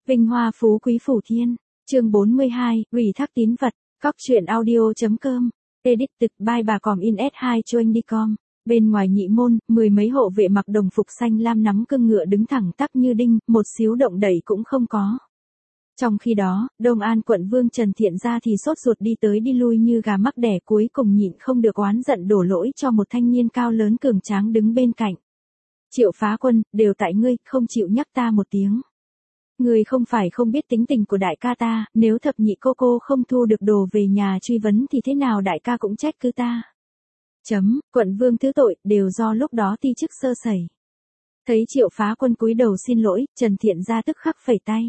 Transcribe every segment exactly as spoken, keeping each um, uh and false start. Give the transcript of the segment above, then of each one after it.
Vinh hoa phú quý phủ thiên. Chương bốn mươi hai, ủy thác tín vật. Cóc truyện audio.com. Edit tực by bà còm in ét hai choanh đi com. Bên ngoài nhị môn, mười mấy hộ vệ mặc đồng phục xanh lam nắm cương ngựa đứng thẳng tắp như đinh, một xíu động đẩy cũng không có. Trong khi đó, Đông An quận Vương Trần Thiện Gia thì sốt ruột đi tới đi lui như gà mắc đẻ, cuối cùng nhịn không được oán giận đổ lỗi cho một thanh niên cao lớn cường tráng đứng bên cạnh. Triệu Phá Quân, đều tại ngươi, không chịu nhắc ta một tiếng. Ngươi không phải không biết tính tình của đại ca ta, nếu thập nhị cô cô không thu được đồ về nhà truy vấn thì thế nào đại ca cũng trách cứ ta. Chấm, quận Vương thứ tội, đều do lúc đó ti chức sơ sẩy. Thấy Triệu Phá Quân cúi đầu xin lỗi, Trần Thiện Gia tức khắc phẩy tay.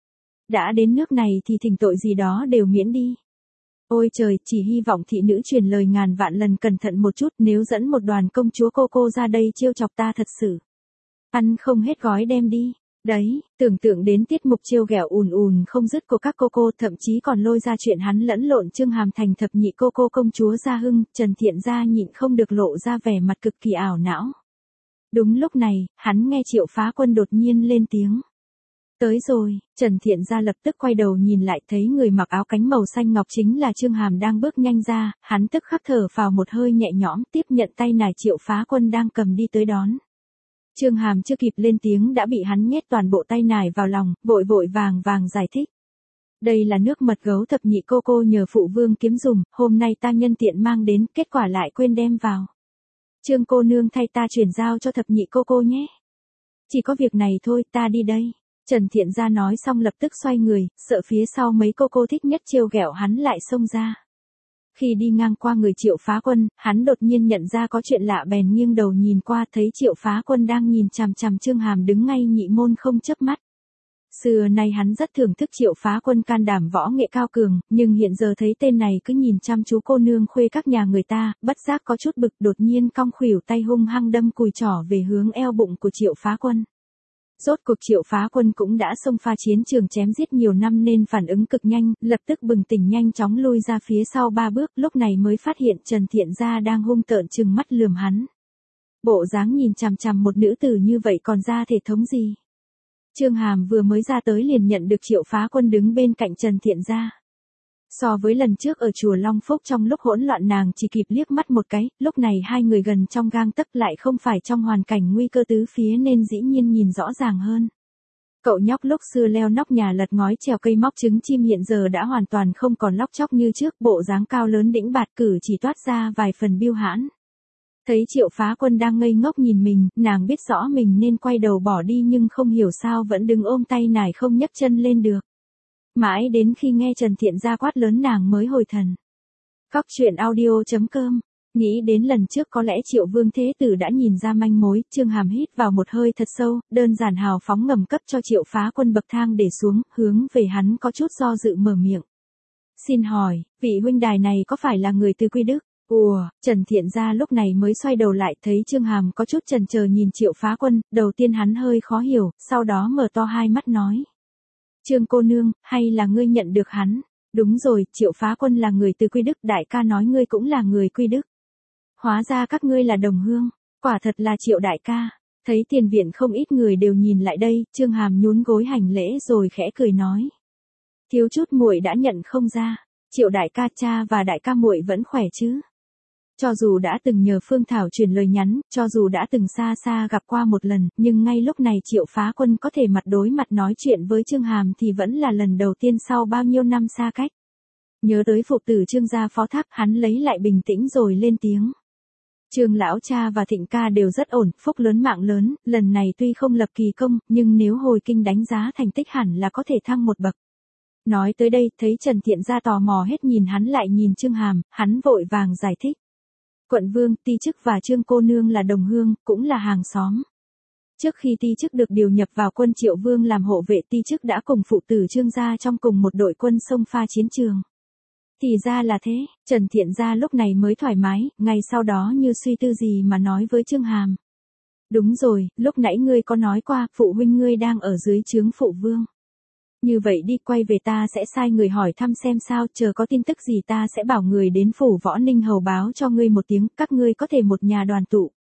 Đã đến nước này thì thỉnh tội gì đó đều miễn đi. Ôi trời, chỉ hy vọng thị nữ truyền lời ngàn vạn lần cẩn thận một chút, nếu dẫn một đoàn công chúa cô cô ra đây trêu chọc ta thật sự. Ăn không hết gói đem đi. Đấy, tưởng tượng đến tiết mục trêu ghẹo ùn ùn không dứt của các cô cô, thậm chí còn lôi ra chuyện hắn lẫn lộn Trương Hàm thành thập nhị cô cô công chúa Gia Hưng, Trần Thiện Gia nhịn không được lộ ra vẻ mặt cực kỳ ảo não. Đúng lúc này, hắn nghe Triệu Phá Quân đột nhiên lên tiếng. Tới rồi, Trần Thiện Gia lập tức quay đầu nhìn lại, thấy người mặc áo cánh màu xanh ngọc chính là Trương Hàm đang bước nhanh ra, hắn tức khắc thở phào một hơi nhẹ nhõm, tiếp nhận tay nải Triệu Phá Quân đang cầm đi tới đón. Trương Hàm chưa kịp lên tiếng đã bị hắn nhét toàn bộ tay nải vào lòng, vội vội vàng vàng giải thích. Đây là nước mật gấu thập nhị cô cô nhờ phụ vương kiếm dùng, hôm nay ta nhân tiện mang đến, kết quả lại quên đem vào. Trương cô nương thay ta chuyển giao cho thập nhị cô cô nhé. Chỉ có việc này thôi, ta đi đây. Trần Thiện Gia nói xong lập tức xoay người, sợ phía sau mấy cô cô thích nhất trêu ghẹo hắn lại xông ra. Khi đi ngang qua người Triệu Phá Quân, hắn đột nhiên nhận ra có chuyện lạ bèn nghiêng đầu nhìn qua, thấy Triệu Phá Quân đang nhìn chằm chằm Trương Hàm đứng ngay nhị môn không chớp mắt. Xưa nay hắn rất thưởng thức Triệu Phá Quân can đảm võ nghệ cao cường, nhưng hiện giờ thấy tên này cứ nhìn chăm chú cô nương khuê các nhà người ta, bất giác có chút bực, đột nhiên cong khuỷu tay hung hăng đâm cùi trỏ về hướng eo bụng của Triệu Phá Quân. Rốt cuộc Triệu Phá Quân cũng đã xông pha chiến trường chém giết nhiều năm nên phản ứng cực nhanh, lập tức bừng tỉnh nhanh chóng lui ra phía sau ba bước, lúc này mới phát hiện Trần Thiện Gia đang hung tợn trừng mắt lườm hắn. Bộ dáng nhìn chằm chằm một nữ tử như vậy còn ra thể thống gì? Trương Hàm vừa mới ra tới liền nhận được Triệu Phá Quân đứng bên cạnh Trần Thiện Gia. So với lần trước ở chùa Long Phúc trong lúc hỗn loạn nàng chỉ kịp liếc mắt một cái, lúc này hai người gần trong gang tấc lại không phải trong hoàn cảnh nguy cơ tứ phía nên dĩ nhiên nhìn rõ ràng hơn. Cậu nhóc lúc xưa leo nóc nhà lật ngói trèo cây móc trứng chim hiện giờ đã hoàn toàn không còn lóc chóc như trước, bộ dáng cao lớn đĩnh bạt cử chỉ toát ra vài phần biêu hãn. Thấy Triệu Phá Quân đang ngây ngốc nhìn mình, nàng biết rõ mình nên quay đầu bỏ đi nhưng không hiểu sao vẫn đứng ôm tay nải không nhấc chân lên được. Mãi đến khi nghe Trần Thiện Gia quát lớn nàng mới hồi thần. Cóc truyện audio.com. Nghĩ đến lần trước có lẽ Triệu Vương Thế Tử đã nhìn ra manh mối, Trương Hàm hít vào một hơi thật sâu, đơn giản hào phóng ngầm cấp cho Triệu Phá Quân bậc thang để xuống, hướng về hắn có chút do dự mở miệng. Xin hỏi, vị huynh đài này có phải là người từ Quy Đức? Ủa, Trần Thiện Gia lúc này mới xoay đầu lại thấy Trương Hàm có chút chần chờ nhìn Triệu Phá Quân, đầu tiên hắn hơi khó hiểu, sau đó mở to hai mắt nói. Trương cô nương, hay là ngươi nhận được hắn? Đúng rồi, Triệu Phá Quân là người từ Quy Đức, đại ca nói ngươi cũng là người Quy Đức. Hóa ra các ngươi là đồng hương, quả thật là Triệu đại ca. Thấy tiền viện không ít người đều nhìn lại đây, Trương Hàm nhún gối hành lễ rồi khẽ cười nói. Thiếu chút muội đã nhận không ra, Triệu đại ca cha và đại ca muội vẫn khỏe chứ? Cho dù đã từng nhờ Phương Thảo truyền lời nhắn, cho dù đã từng xa xa gặp qua một lần, nhưng ngay lúc này Triệu Phá Quân có thể mặt đối mặt nói chuyện với Trương Hàm thì vẫn là lần đầu tiên sau bao nhiêu năm xa cách. Nhớ tới phụ tử Trương gia phó thác, hắn lấy lại bình tĩnh rồi lên tiếng. Trương lão cha và Thịnh ca đều rất ổn, phúc lớn mạng lớn, lần này tuy không lập kỳ công, nhưng nếu hồi kinh đánh giá thành tích hẳn là có thể thăng một bậc. Nói tới đây, thấy Trần Thiện Gia tò mò hết nhìn hắn lại nhìn Trương Hàm, hắn vội vàng giải thích. Quận Vương, Ti Chức và Trương cô nương là đồng hương, cũng là hàng xóm. Trước khi Ti Chức được điều nhập vào quân Triệu Vương làm hộ vệ, Ti Chức đã cùng phụ tử Trương gia trong cùng một đội quân xông pha chiến trường. Thì ra là thế, Trần Thiện Gia lúc này mới thoải mái, ngay sau đó như suy tư gì mà nói với Trương Hàm. Đúng rồi, lúc nãy ngươi có nói qua, phụ huynh ngươi đang ở dưới trướng phụ vương. Như vậy đi, quay về ta sẽ sai người hỏi thăm xem sao, chờ có tin tức gì ta sẽ bảo người đến phủ Võ Ninh hầu báo cho ngươi một tiếng, các ngươi có thể một nhà đoàn tụ.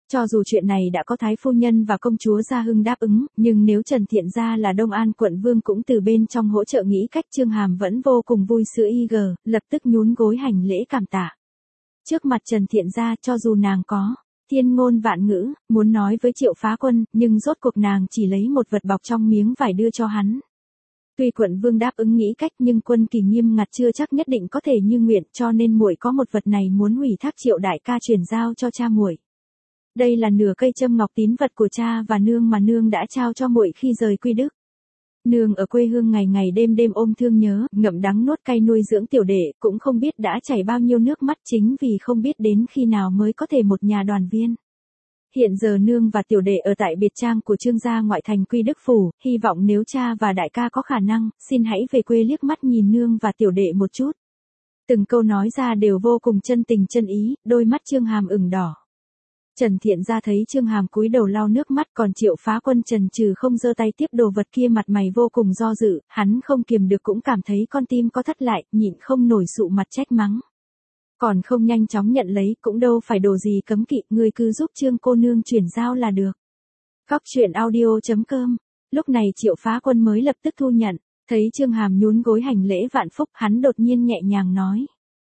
Cho dù chuyện này đã có thái phu nhân và công chúa Gia Hưng đáp ứng, nhưng nếu Trần Thiện Gia là Đông An quận vương cũng từ bên trong hỗ trợ nghĩ cách, Chương Hàm vẫn vô cùng vui sữa y gờ, lập tức nhún gối hành lễ cảm tạ. Trước mặt Trần Thiện Gia, cho dù nàng có thiên ngôn vạn ngữ, muốn nói với Triệu Phá Quân, nhưng rốt cuộc nàng chỉ lấy một vật bọc trong miếng vải đưa cho hắn. Tuy quận vương đáp ứng nghĩ cách nhưng Quân Kỳ nghiêm ngặt chưa chắc nhất định có thể như nguyện, cho nên muội có một vật này muốn ủy thác Triệu đại ca chuyển giao cho cha muội. Đây là nửa cây châm ngọc tín vật của cha và nương mà nương đã trao cho muội khi rời Quy Đức. Nương ở quê hương ngày ngày đêm đêm ôm thương nhớ, ngậm đắng nuốt cay nuôi dưỡng tiểu đệ, cũng không biết đã chảy bao nhiêu nước mắt chính vì không biết đến khi nào mới có thể một nhà đoàn viên. Hiện giờ nương và tiểu đệ ở tại biệt trang của Trương gia ngoại thành Quy Đức phủ, hy vọng nếu cha và đại ca có khả năng, xin hãy về quê liếc mắt nhìn nương và tiểu đệ một chút. Từng câu nói ra đều vô cùng chân tình chân ý, đôi mắt Chương Hàm ửng đỏ. Trần Thiện Gia thấy Chương Hàm cúi đầu lau nước mắt, còn Triệu Phá Quân trần trừ không giơ tay tiếp đồ vật kia, mặt mày vô cùng do dự, hắn không kiềm được cũng cảm thấy con tim có thắt lại, nhịn không nổi sụ mặt trách mắng. Còn không nhanh chóng nhận lấy, cũng đâu phải đồ gì cấm kỵ, người cứ giúp Trương cô nương chuyển giao là được. Cóc truyện audio chấm com. Lúc này Triệu Phá Quân mới lập tức thu nhận, thấy Chương Hàm nhún gối hành lễ vạn phúc, hắn đột nhiên nhẹ nhàng nói.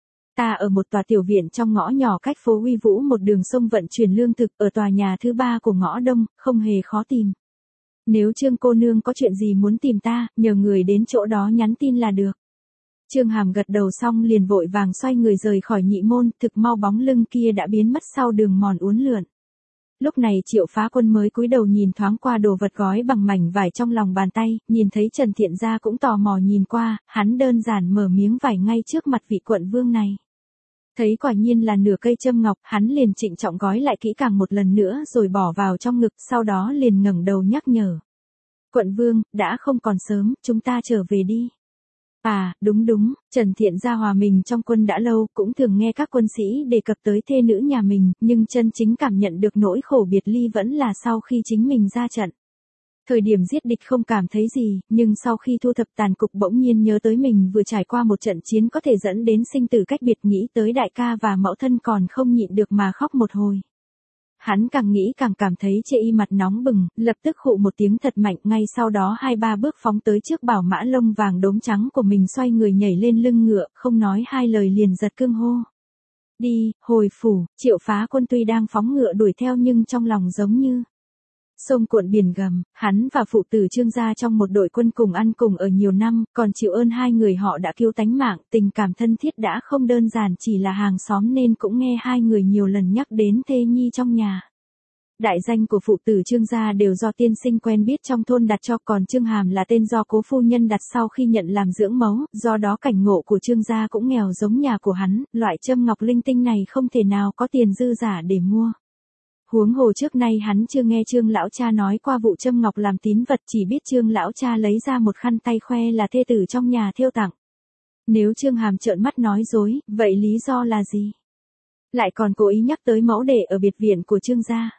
Ta ở một tòa tiểu viện trong ngõ nhỏ cách phố Uy Vũ một đường sông vận chuyển lương thực, ở tòa nhà thứ ba của ngõ đông, không hề khó tìm. Nếu Trương cô nương có chuyện gì muốn tìm ta, nhờ người đến chỗ đó nhắn tin là được. Chương Hàm gật đầu xong liền vội vàng xoay người rời khỏi nhị môn, thực mau bóng lưng kia đã biến mất sau đường mòn uốn lượn. Lúc này Triệu Phá Quân mới cúi đầu nhìn thoáng qua đồ vật gói bằng mảnh vải trong lòng bàn tay, nhìn thấy Trần Thiện Gia cũng tò mò nhìn qua, hắn đơn giản mở miếng vải ngay trước mặt vị quận vương này. Thấy quả nhiên là nửa cây châm ngọc, hắn liền trịnh trọng gói lại kỹ càng một lần nữa rồi bỏ vào trong ngực, sau đó liền ngẩng đầu nhắc nhở. Quận vương, đã không còn sớm, chúng ta trở về đi. À, đúng đúng, Trần Thiện Gia hòa mình trong quân đã lâu, cũng thường nghe các quân sĩ đề cập tới thê nữ nhà mình, nhưng chân chính cảm nhận được nỗi khổ biệt ly vẫn là sau khi chính mình ra trận. Thời điểm giết địch không cảm thấy gì, nhưng sau khi thu thập tàn cục bỗng nhiên nhớ tới mình vừa trải qua một trận chiến có thể dẫn đến sinh tử cách biệt, nghĩ tới đại ca và mẫu thân còn không nhịn được mà khóc một hồi. Hắn càng nghĩ càng cảm thấy chê y mặt nóng bừng, lập tức khụ một tiếng thật mạnh, ngay sau đó hai ba bước phóng tới trước bảo mã lông vàng đốm trắng của mình, xoay người nhảy lên lưng ngựa, không nói hai lời liền giật cương hô. Đi, hồi phủ. Triệu Phá Quân tuy đang phóng ngựa đuổi theo nhưng trong lòng giống như sông cuộn biển gầm, hắn và phụ tử Trương gia trong một đội quân cùng ăn cùng ở nhiều năm, còn chịu ơn hai người họ đã cứu tánh mạng, tình cảm thân thiết đã không đơn giản chỉ là hàng xóm nên cũng nghe hai người nhiều lần nhắc đến thê nhi trong nhà. Đại danh của phụ tử Trương gia đều do tiên sinh quen biết trong thôn đặt cho, còn Chương Hàm là tên do cố phu nhân đặt sau khi nhận làm dưỡng mẫu, do đó cảnh ngộ của Trương gia cũng nghèo giống nhà của hắn, loại châm ngọc linh tinh này không thể nào có tiền dư giả để mua. Huống hồ trước nay hắn chưa nghe Trương lão cha nói qua vụ châm ngọc làm tín vật, chỉ biết Trương lão cha lấy ra một khăn tay khoe là thê tử trong nhà thêu tặng. Nếu Chương Hàm trợn mắt nói dối, vậy lý do là gì? Lại còn cố ý nhắc tới mẫu đẻ ở biệt viện của Trương gia.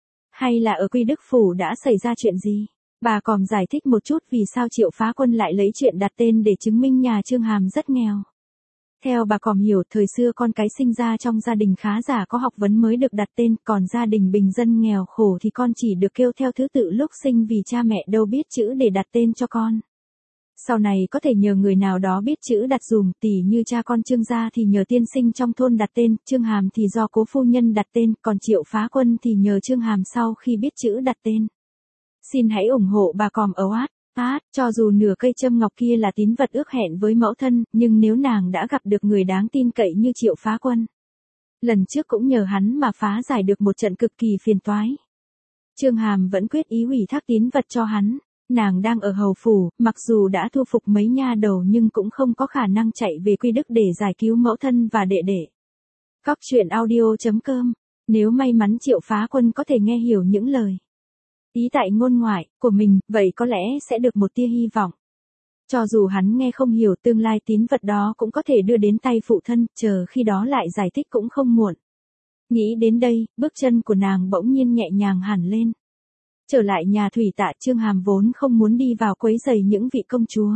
Hay là ở Quy Đức phủ đã xảy ra chuyện gì? Bà còn giải thích một chút vì sao Triệu Phá Quân lại lấy chuyện đặt tên để chứng minh nhà Chương Hàm rất nghèo. Theo bà Còm hiểu, thời xưa con cái sinh ra trong gia đình khá giả có học vấn mới được đặt tên, còn gia đình bình dân nghèo khổ thì con chỉ được kêu theo thứ tự lúc sinh vì cha mẹ đâu biết chữ để đặt tên cho con. Sau này có thể nhờ người nào đó biết chữ đặt dùm, tỉ như cha con Trương gia thì nhờ tiên sinh trong thôn đặt tên, Chương Hàm thì do cố phu nhân đặt tên, còn Triệu Phá Quân thì nhờ Chương Hàm sau khi biết chữ đặt tên. Xin hãy ủng hộ bà Còm ở Watt. Phát, cho dù nửa cây châm ngọc kia là tín vật ước hẹn với mẫu thân, nhưng nếu nàng đã gặp được người đáng tin cậy như Triệu Phá Quân, lần trước cũng nhờ hắn mà phá giải được một trận cực kỳ phiền toái. Chương Hàm vẫn quyết ý ủy thác tín vật cho hắn. Nàng đang ở hầu phủ, mặc dù đã thu phục mấy nha đầu nhưng cũng không có khả năng chạy về Quy Đức để giải cứu mẫu thân và đệ đệ. Cóc truyện audio chấm com. Nếu may mắn Triệu Phá Quân có thể nghe hiểu những lời ý tại ngôn ngoại của mình, vậy có lẽ sẽ được một tia hy vọng. Cho dù hắn nghe không hiểu, tương lai tín vật đó cũng có thể đưa đến tay phụ thân, chờ khi đó lại giải thích cũng không muộn. Nghĩ đến đây, bước chân của nàng bỗng nhiên nhẹ nhàng hẳn lên. Trở lại nhà thủy tạ, Chương Hàm vốn không muốn đi vào quấy rầy những vị công chúa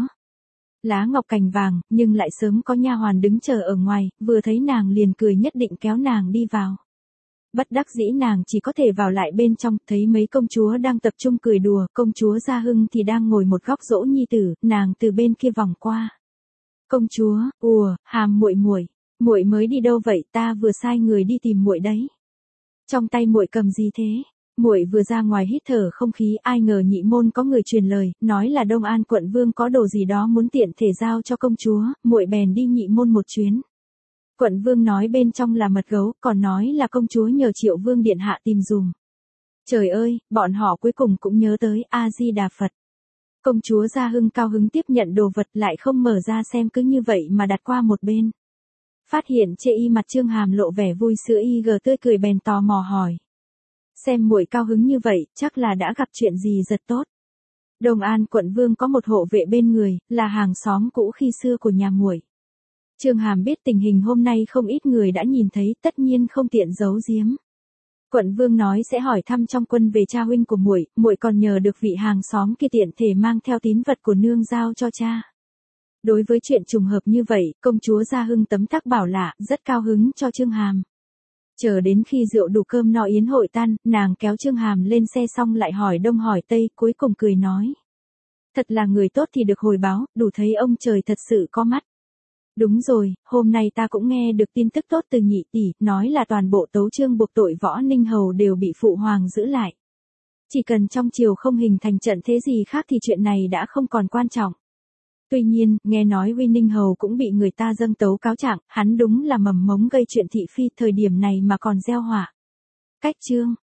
lá ngọc cành vàng, nhưng lại sớm có nha hoàn đứng chờ ở ngoài, vừa thấy nàng liền cười nhất định kéo nàng đi vào. Bất đắc dĩ nàng chỉ có thể vào lại bên trong, thấy mấy công chúa đang tập trung cười đùa, công chúa Gia Hưng thì đang ngồi một góc dỗ nhi tử, nàng từ bên kia vòng qua. Công chúa, ùa, Hàm muội muội, muội mới đi đâu vậy, ta vừa sai người đi tìm muội đấy. Trong tay muội cầm gì thế? Muội vừa ra ngoài hít thở không khí, ai ngờ nhị môn có người truyền lời, nói là Đông An quận vương có đồ gì đó muốn tiện thể giao cho công chúa, muội bèn đi nhị môn một chuyến. Quận vương nói bên trong là mật gấu, còn nói là công chúa nhờ Triệu vương điện hạ tìm dùm. Trời ơi, bọn họ cuối cùng cũng nhớ tới A-di-đà Phật. Công chúa Gia Hưng cao hứng tiếp nhận đồ vật, lại không mở ra xem, cứ như vậy mà đặt qua một bên. Phát hiện chê y mặt Trương Hàm lộ vẻ vui sữa, y gờ tươi cười bèn tò mò hỏi. Xem muội cao hứng như vậy, chắc là đã gặp chuyện gì rất tốt. Đông An quận vương có một hộ vệ bên người, là hàng xóm cũ khi xưa của nhà muội. Trương Hàm biết tình hình hôm nay không ít người đã nhìn thấy, tất nhiên không tiện giấu giếm. Quận vương nói sẽ hỏi thăm trong quân về cha huynh của muội, muội còn nhờ được vị hàng xóm kia tiện thể mang theo tín vật của nương giao cho cha. Đối với chuyện trùng hợp như vậy, công chúa Gia Hưng tấm tắc bảo lạ, rất cao hứng cho Trương Hàm. Chờ đến khi rượu đủ cơm no yến hội tan, nàng kéo Trương Hàm lên xe xong lại hỏi đông hỏi tây, cuối cùng cười nói. Thật là người tốt thì được hồi báo, đủ thấy ông trời thật sự có mắt. Đúng rồi, hôm nay ta cũng nghe được tin tức tốt từ nhị tỷ, nói là toàn bộ tấu chương buộc tội Võ Ninh Hầu đều bị phụ hoàng giữ lại. Chỉ cần trong triều không hình thành trận thế gì khác thì chuyện này đã không còn quan trọng. Tuy nhiên, nghe nói Uy Ninh Hầu cũng bị người ta dâng tấu cáo trạng, hắn đúng là mầm mống gây chuyện thị phi, thời điểm này mà còn gieo họa. Cách chương